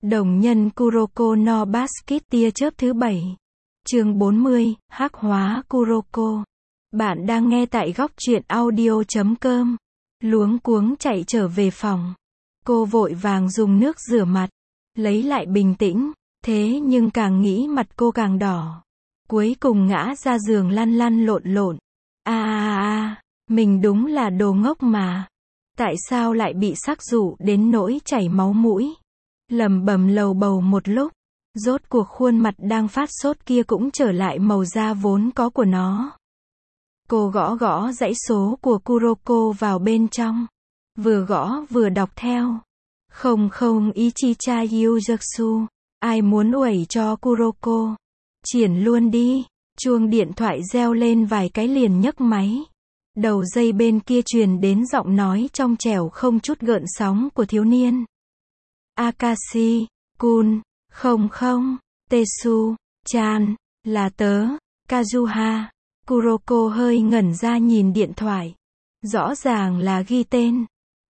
Đồng nhân Kuroko no Basket tia chớp thứ 7. Chương 40, hắc hóa Kuroko. Bạn đang nghe tại góc truyện audio.com. Luống cuống chạy trở về phòng. Cô vội vàng dùng nước rửa mặt, lấy lại bình tĩnh, thế nhưng càng nghĩ mặt cô càng đỏ. Cuối cùng ngã ra giường lăn lăn lộn lộn. Mình đúng là đồ ngốc mà. Tại sao lại bị sắc dụ đến nỗi chảy máu mũi? Lẩm bẩm lầu bầu một lúc, rốt cuộc khuôn mặt đang phát sốt kia cũng trở lại màu da vốn có của nó. Cô gõ gõ dãy số của Kuroko vào bên trong, vừa gõ vừa đọc theo. Không Ichicha Yujutsu, ai muốn uẩy cho Kuroko? Triển luôn đi. Chuông điện thoại reo lên vài cái liền nhấc máy. Đầu dây bên kia truyền đến giọng nói trong trẻo không chút gợn sóng của thiếu niên. Akashi-kun, không, Tetsu-chan, là tớ, Kazuha. Kuroko hơi ngẩn ra nhìn điện thoại. Rõ ràng là ghi tên.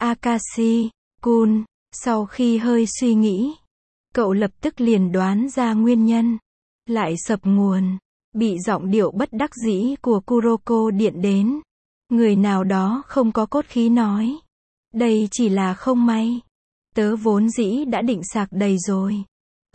Akashi-kun, sau khi hơi suy nghĩ, cậu lập tức liền đoán ra nguyên nhân. Lại sập nguồn, bị giọng điệu bất đắc dĩ của Kuroko điện đến. Người nào đó không có cốt khí nói. Đây chỉ là không may. Tớ vốn dĩ đã định sạc đầy rồi.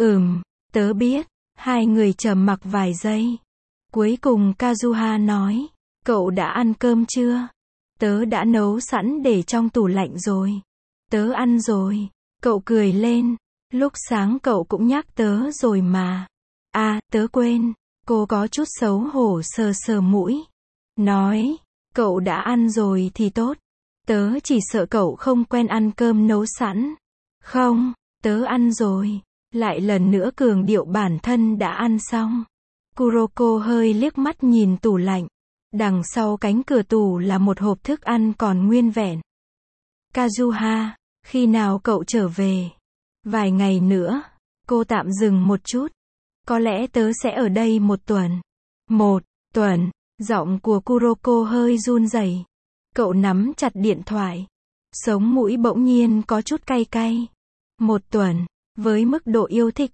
Tớ biết. Hai người trầm mặc vài giây. Cuối cùng Kazuha nói. Cậu đã ăn cơm chưa? Tớ đã nấu sẵn để trong tủ lạnh rồi. Tớ ăn rồi. Cậu cười lên. Lúc sáng cậu cũng nhắc tớ rồi mà. Tớ quên. Cô có chút xấu hổ sờ sờ mũi. Nói. Cậu đã ăn rồi thì tốt. Tớ chỉ sợ cậu không quen ăn cơm nấu sẵn. Không, tớ ăn rồi. Lại lần nữa cường điệu bản thân đã ăn xong. Kuroko hơi liếc mắt nhìn tủ lạnh. Đằng sau cánh cửa tủ là một hộp thức ăn còn nguyên vẹn. Kazuha, khi nào cậu trở về? Vài ngày nữa. Cô tạm dừng một chút. Có lẽ tớ sẽ ở đây một tuần. Một tuần. Giọng của Kuroko hơi run rẩy. Cậu nắm chặt điện thoại. Sống mũi bỗng nhiên có chút cay cay. Một tuần. Với mức độ yêu thích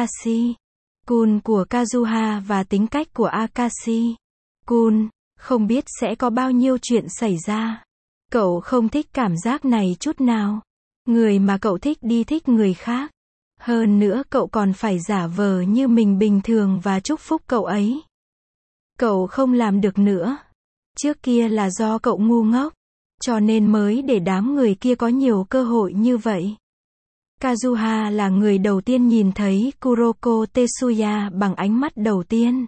Akashi-kun của Kazuha và tính cách của Akashi-kun, không biết sẽ có bao nhiêu chuyện xảy ra. Cậu không thích cảm giác này chút nào. Người mà cậu thích đi thích người khác. Hơn nữa cậu còn phải giả vờ như mình bình thường và chúc phúc cậu ấy. Cậu không làm được nữa. Trước kia là do cậu ngu ngốc, cho nên mới để đám người kia có nhiều cơ hội như vậy. Kazuha là người đầu tiên nhìn thấy Kuroko Tetsuya bằng ánh mắt đầu tiên.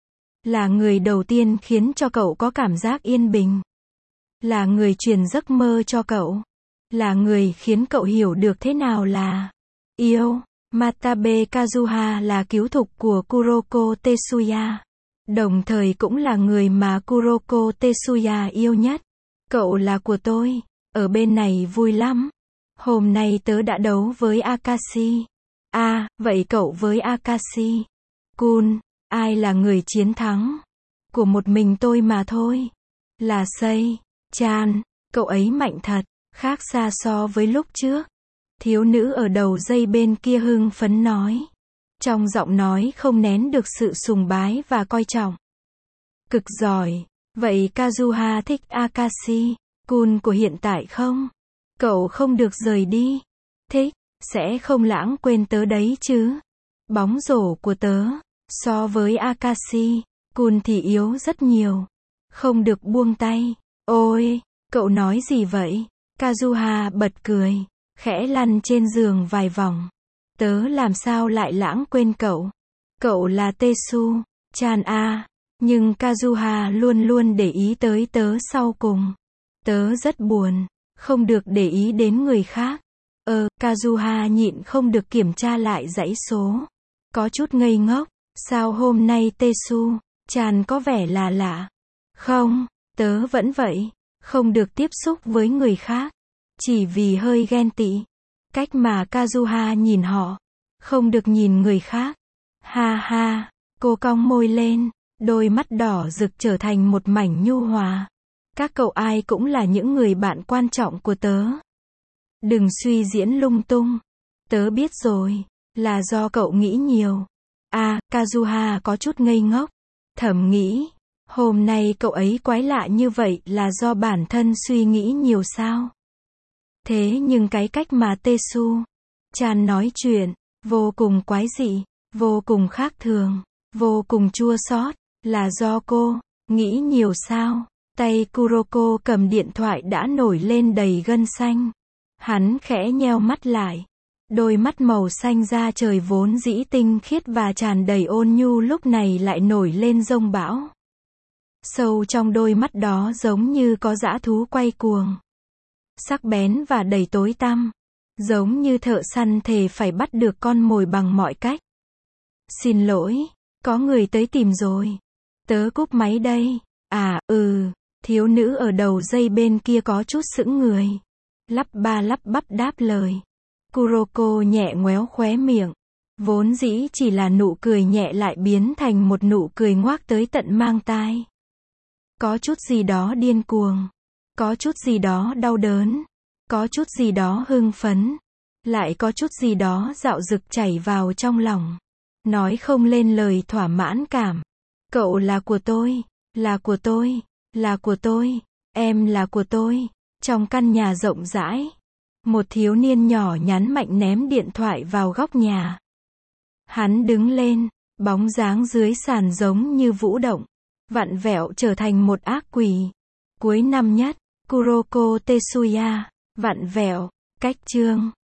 Là người đầu tiên khiến cho cậu có cảm giác yên bình. Là người truyền giấc mơ cho cậu. Là người khiến cậu hiểu được thế nào là yêu. Matabe Kazuha là cứu thục của Kuroko Tetsuya. Đồng thời cũng là người mà Kuroko Tetsuya yêu nhất. Cậu là của tôi. Ở bên này vui lắm. Hôm nay tớ đã đấu với Akashi. Vậy cậu với Akashi-kun, ai là người chiến thắng? Của một mình tôi mà thôi. Là Sei-chan. Cậu ấy mạnh thật. Khác xa so với lúc trước. Thiếu nữ ở đầu dây bên kia hưng phấn nói. Trong giọng nói không nén được sự sùng bái và coi trọng. Cực giỏi. Vậy Kazuha thích Akashi-kun của hiện tại không? Cậu không được rời đi. Thích. Sẽ không lãng quên tớ đấy chứ. Bóng rổ của tớ, so với Akashi-kun thì yếu rất nhiều. Không được buông tay. Ôi, cậu nói gì vậy? Kazuha bật cười, khẽ lăn trên giường vài vòng. Tớ làm sao lại lãng quên cậu? Cậu là Tetsu-chan nhưng Kazuha luôn luôn để ý tới tớ sau cùng. Tớ rất buồn, không được để ý đến người khác. Kazuha nhịn không được kiểm tra lại dãy số. Có chút ngây ngốc, sao hôm nay Tetsu-chan có vẻ là lạ? Không, tớ vẫn vậy, không được tiếp xúc với người khác. Chỉ vì hơi ghen tị. Cách mà Kazuha nhìn họ, không được nhìn người khác. Ha, cô cong môi lên, đôi mắt đỏ rực trở thành một mảnh nhu hòa. Các cậu ai cũng là những người bạn quan trọng của tớ. Đừng suy diễn lung tung. Tớ biết rồi. Là do cậu nghĩ nhiều. Kazuha có chút ngây ngốc. Thầm nghĩ, hôm nay cậu ấy quái lạ như vậy là do bản thân suy nghĩ nhiều sao? Thế nhưng cái cách mà Tetsu-chan nói chuyện, vô cùng quái dị, vô cùng khác thường, vô cùng chua xót, là do cô nghĩ nhiều sao? Tay Kuroko cầm điện thoại đã nổi lên đầy gân xanh. Hắn khẽ nheo mắt lại. Đôi mắt màu xanh da trời vốn dĩ tinh khiết và tràn đầy ôn nhu lúc này lại nổi lên giông bão. Sâu trong đôi mắt đó giống như có dã thú quay cuồng. Sắc bén và đầy tối tăm. Giống như thợ săn thề phải bắt được con mồi bằng mọi cách. Xin lỗi, có người tới tìm rồi. Tớ cúp máy đây. Thiếu nữ ở đầu dây bên kia có chút sững người. Lắp ba lắp bắp đáp lời. Kuroko nhẹ ngoéo khóe miệng. Vốn dĩ chỉ là nụ cười nhẹ lại biến thành một nụ cười ngoác tới tận mang tai. Có chút gì đó điên cuồng. Có chút gì đó đau đớn. Có chút gì đó hưng phấn. Lại có chút gì đó dạo dực chảy vào trong lòng. Nói không lên lời thỏa mãn cảm. Cậu là của tôi. Là của tôi. Là của tôi. Em là của tôi. Trong căn nhà rộng rãi. Một thiếu niên nhỏ nhắn mạnh ném điện thoại vào góc nhà. Hắn đứng lên, bóng dáng dưới sàn giống như vũ động, vặn vẹo trở thành một ác quỷ. Cuối năm nhất, Kuroko Tetsuya, vặn vẹo, cách chương.